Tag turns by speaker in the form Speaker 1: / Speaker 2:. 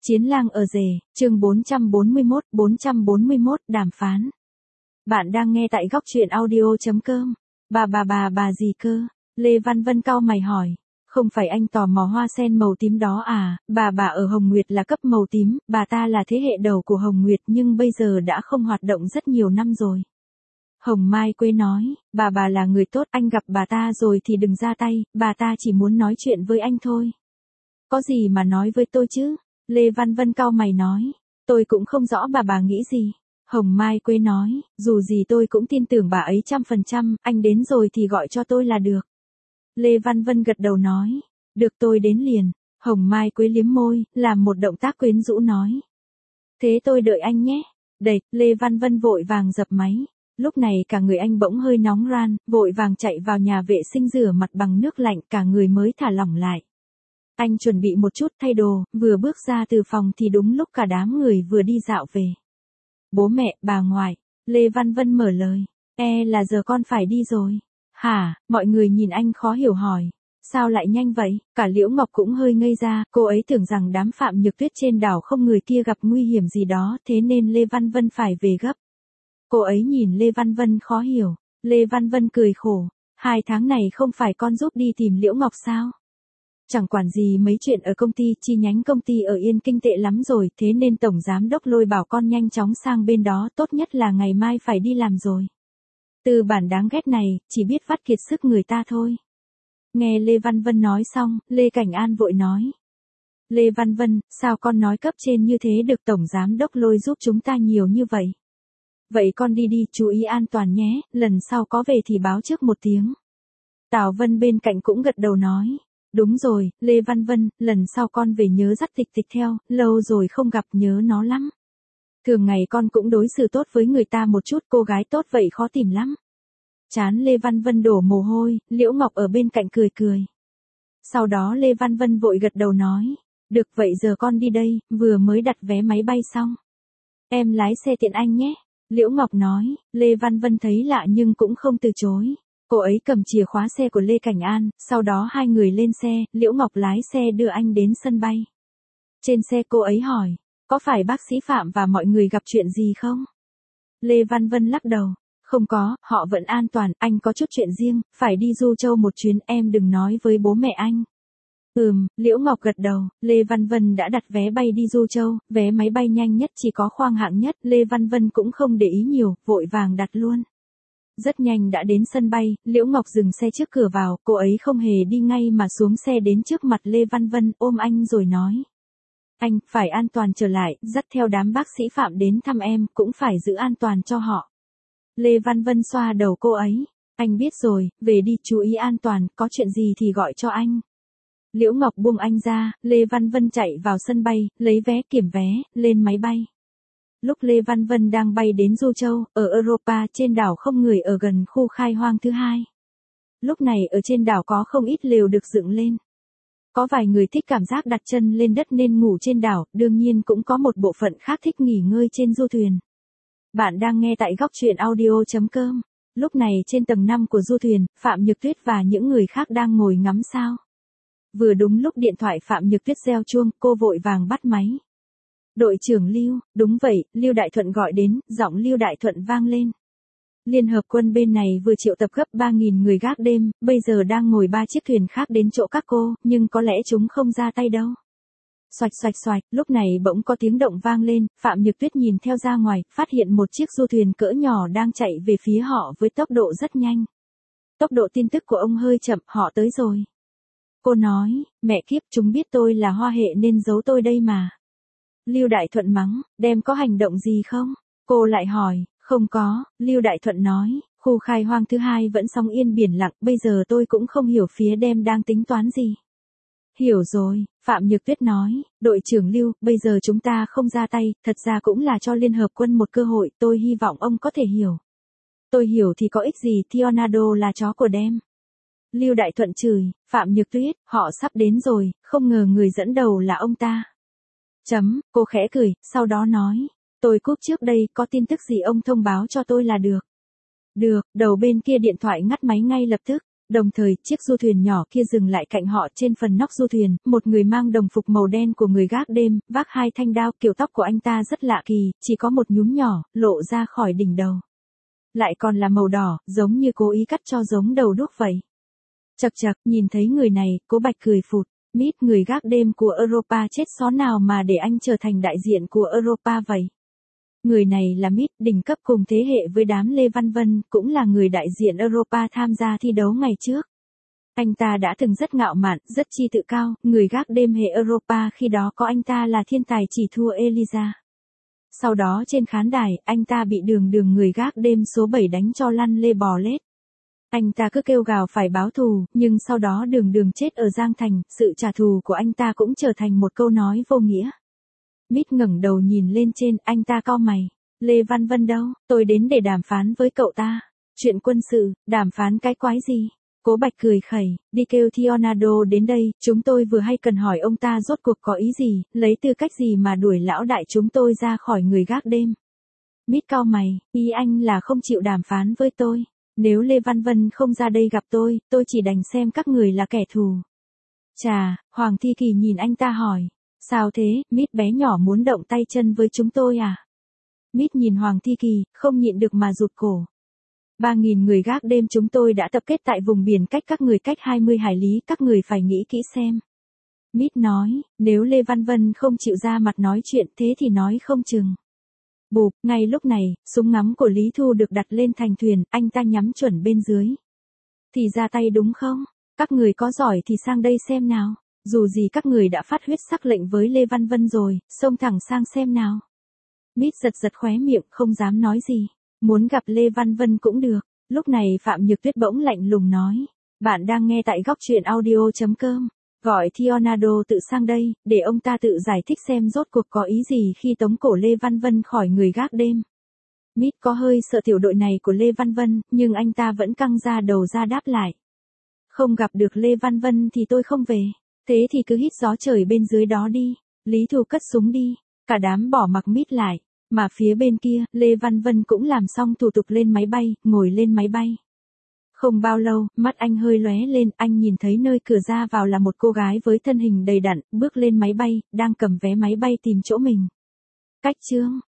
Speaker 1: Chiến lang ở rể, chương 441 đàm phán. Bạn đang nghe tại góc truyện audio.com. Bà gì cơ? Lê Văn Vân cau mày hỏi. Không phải anh tò mò hoa sen màu tím đó à, bà ở Hồng Nguyệt là cấp màu tím, bà ta là thế hệ đầu của Hồng Nguyệt nhưng bây giờ đã không hoạt động rất nhiều năm rồi. Hồng Mai Quế nói, bà là người tốt, anh gặp bà ta rồi thì đừng ra tay, bà ta chỉ muốn nói chuyện với anh thôi. Có gì mà nói với tôi chứ? Lê Văn Vân cau mày nói, tôi cũng không rõ bà nghĩ gì. Hồng Mai Quế nói, dù gì tôi cũng tin tưởng bà ấy 100%, anh đến rồi thì gọi cho tôi là được. Lê Văn Vân gật đầu nói, được tôi đến liền. Hồng Mai Quế liếm môi, làm một động tác quyến rũ nói. Thế tôi đợi anh nhé. Đệt, Lê Văn Vân vội vàng dập máy. Lúc này cả người anh bỗng hơi nóng ran, vội vàng chạy vào nhà vệ sinh rửa mặt bằng nước lạnh, cả người mới thả lỏng lại. Anh chuẩn bị một chút thay đồ, vừa bước ra từ phòng thì đúng lúc cả đám người vừa đi dạo về. Bố mẹ, bà ngoại, Lê Văn Vân mở lời, là giờ con phải đi rồi. Hả, mọi người nhìn anh khó hiểu hỏi, sao lại nhanh vậy? Cả Liễu Ngọc cũng hơi ngây ra, cô ấy tưởng rằng đám Phạm Nhược Tuyết trên đảo không người kia gặp nguy hiểm gì đó, thế nên Lê Văn Vân phải về gấp. Cô ấy nhìn Lê Văn Vân khó hiểu, Lê Văn Vân cười khổ, 2 tháng này không phải con giúp đi tìm Liễu Ngọc sao? Chẳng quản gì mấy chuyện ở công ty, chi nhánh công ty ở Yên Kinh tệ lắm rồi, thế nên Tổng Giám Đốc Lôi bảo con nhanh chóng sang bên đó, tốt nhất là ngày mai phải đi làm rồi. Tư bản đáng ghét này, chỉ biết vắt kiệt sức người ta thôi. Nghe Lê Văn Vân nói xong, Lê Cảnh An vội nói. Lê Văn Vân, sao con nói cấp trên như thế được, Tổng Giám Đốc Lôi giúp chúng ta nhiều như vậy? Vậy con đi đi, chú ý an toàn nhé, lần sau có về thì báo trước một tiếng. Tào Vân bên cạnh cũng gật đầu nói. Đúng rồi, Lê Văn Vân, lần sau con về nhớ dắt Tịch Tịch theo, lâu rồi không gặp nhớ nó lắm. Thường ngày con cũng đối xử tốt với người ta một chút, cô gái tốt vậy khó tìm lắm. Chán Lê Văn Vân đổ mồ hôi, Liễu Ngọc ở bên cạnh cười cười. Sau đó Lê Văn Vân vội gật đầu nói, được vậy giờ con đi đây, vừa mới đặt vé máy bay xong. Em lái xe tiện anh nhé. Liễu Ngọc nói, Lê Văn Vân thấy lạ nhưng cũng không từ chối. Cô ấy cầm chìa khóa xe của Lê Cảnh An, sau đó hai người lên xe, Liễu Ngọc lái xe đưa anh đến sân bay. Trên xe cô ấy hỏi, có phải bác sĩ Phạm và mọi người gặp chuyện gì không? Lê Văn Vân lắc đầu, không có, họ vẫn an toàn, anh có chút chuyện riêng, phải đi Du Châu một chuyến, em đừng nói với bố mẹ anh. Liễu Ngọc gật đầu, Lê Văn Vân đã đặt vé bay đi Du Châu, vé máy bay nhanh nhất chỉ có khoang hạng nhất, Lê Văn Vân cũng không để ý nhiều, vội vàng đặt luôn. Rất nhanh đã đến sân bay, Liễu Ngọc dừng xe trước cửa vào, cô ấy không hề đi ngay mà xuống xe đến trước mặt Lê Văn Vân, ôm anh rồi nói. Anh, phải an toàn trở lại, dắt theo đám bác sĩ Phạm đến thăm em, cũng phải giữ an toàn cho họ. Lê Văn Vân xoa đầu cô ấy, anh biết rồi, về đi, chú ý an toàn, có chuyện gì thì gọi cho anh. Liễu Ngọc buông anh ra, Lê Văn Vân chạy vào sân bay, lấy vé kiểm vé, lên máy bay. Lúc Lê Văn Vân đang bay đến Du Châu, ở Europa trên đảo không người ở gần khu khai hoang thứ hai. Lúc này ở trên đảo có không ít lều được dựng lên. Có vài người thích cảm giác đặt chân lên đất nên ngủ trên đảo, đương nhiên cũng có một bộ phận khác thích nghỉ ngơi trên du thuyền. Bạn đang nghe tại góc truyện audio.com. Lúc này trên tầng 5 của du thuyền, Phạm Nhược Tuyết và những người khác đang ngồi ngắm sao. Vừa đúng lúc điện thoại Phạm Nhược Tuyết reo chuông, cô vội vàng bắt máy. Đội trưởng Lưu, đúng vậy, Lưu Đại Thuận gọi đến, giọng Lưu Đại Thuận vang lên. Liên Hợp Quân bên này vừa triệu tập gấp 3.000 người gác đêm, bây giờ đang ngồi 3 chiếc thuyền khác đến chỗ các cô, nhưng có lẽ chúng không ra tay đâu. Xoạch, lúc này bỗng có tiếng động vang lên, Phạm Nhược Tuyết nhìn theo ra ngoài, phát hiện một chiếc du thuyền cỡ nhỏ đang chạy về phía họ với tốc độ rất nhanh. Tốc độ tin tức của ông hơi chậm, họ tới rồi. Cô nói, mẹ kiếp, chúng biết tôi là Hoa Hệ nên giấu tôi đây mà. Lưu Đại Thuận mắng, đem có hành động gì không? Cô lại hỏi, không có, Lưu Đại Thuận nói, khu khai hoang thứ hai vẫn sóng yên biển lặng, bây giờ tôi cũng không hiểu phía đem đang tính toán gì. Hiểu rồi, Phạm Nhược Tuyết nói, đội trưởng Lưu, bây giờ chúng ta không ra tay, thật ra cũng là cho Liên Hợp Quân một cơ hội, tôi hy vọng ông có thể hiểu. Tôi hiểu thì có ích gì, Thionado là chó của đem. Lưu Đại Thuận chửi, Phạm Nhược Tuyết, họ sắp đến rồi, không ngờ người dẫn đầu là ông ta. Cô khẽ cười, sau đó nói, tôi cúp trước đây, có tin tức gì ông thông báo cho tôi là được. Được, đầu bên kia điện thoại ngắt máy ngay lập tức. Đồng thời, chiếc du thuyền nhỏ kia dừng lại cạnh họ. Trên phần nóc du thuyền, một người mang đồng phục màu đen của người gác đêm, vác 2 thanh đao. Kiểu tóc của anh ta rất lạ kỳ, chỉ có một nhúm nhỏ, lộ ra khỏi đỉnh đầu. Lại còn là màu đỏ, giống như cố ý cắt cho giống đầu đuốc vậy. Chậc chậc, nhìn thấy người này, Cố Bạch cười phụt. Mít, người gác đêm của Europa chết xó nào mà để anh trở thành đại diện của Europa vậy? Người này là Mít, đỉnh cấp cùng thế hệ với đám Lê Văn Vân, cũng là người đại diện Europa tham gia thi đấu ngày trước. Anh ta đã từng rất ngạo mạn, rất chi tự cao, người gác đêm hệ Europa khi đó có anh ta là thiên tài chỉ thua Eliza. Sau đó trên khán đài, anh ta bị đường người gác đêm số 7 đánh cho lăn lê bò lết. Anh ta cứ kêu gào phải báo thù, nhưng sau đó đường chết ở Giang Thành, sự trả thù của anh ta cũng trở thành một câu nói vô nghĩa. Mít ngẩng đầu nhìn lên trên, anh ta cau mày. Lê Văn Vân đâu, tôi đến để đàm phán với cậu ta. Chuyện quân sự, đàm phán cái quái gì? Cố Bạch cười khẩy, đi kêu Thionado đến đây, chúng tôi vừa hay cần hỏi ông ta rốt cuộc có ý gì, lấy tư cách gì mà đuổi lão đại chúng tôi ra khỏi người gác đêm. Mít cau mày, ý anh là không chịu đàm phán với tôi. Nếu Lê Văn Vân không ra đây gặp tôi chỉ đành xem các người là kẻ thù. Chà, Hoàng Thi Kỳ nhìn anh ta hỏi. Sao thế, Mít bé nhỏ muốn động tay chân với chúng tôi à? Mít nhìn Hoàng Thi Kỳ, không nhịn được mà rụt cổ. 3.000 người gác đêm chúng tôi đã tập kết tại vùng biển cách các người cách 20 hải lý, các người phải nghĩ kỹ xem. Mít nói, nếu Lê Văn Vân không chịu ra mặt nói chuyện thế thì nói không chừng. Bụp, ngay lúc này, súng ngắm của Lý Thu được đặt lên thành thuyền, anh ta nhắm chuẩn bên dưới. Thì ra tay đúng không? Các người có giỏi thì sang đây xem nào. Dù gì các người đã phát huyết sắc lệnh với Lê Văn Vân rồi, xông thẳng sang xem nào. Mít giật khóe miệng, không dám nói gì. Muốn gặp Lê Văn Vân cũng được. Lúc này Phạm Nhược Tuyết bỗng lạnh lùng nói. Bạn đang nghe tại góc truyện audio.com. Gọi Thionado tự sang đây, để ông ta tự giải thích xem rốt cuộc có ý gì khi tống cổ Lê Văn Vân khỏi người gác đêm. Mít có hơi sợ tiểu đội này của Lê Văn Vân, nhưng anh ta vẫn căng ra đầu ra đáp lại. Không gặp được Lê Văn Vân thì tôi không về. Thế thì cứ hít gió trời bên dưới đó đi. Lý Thu cất súng đi. Cả đám bỏ mặc Mít lại. Mà phía bên kia, Lê Văn Vân cũng làm xong thủ tục lên máy bay, ngồi lên máy bay. Không bao lâu, mắt anh hơi lóe lên, anh nhìn thấy nơi cửa ra vào là một cô gái với thân hình đầy đặn, bước lên máy bay, đang cầm vé máy bay tìm chỗ mình. Cách chương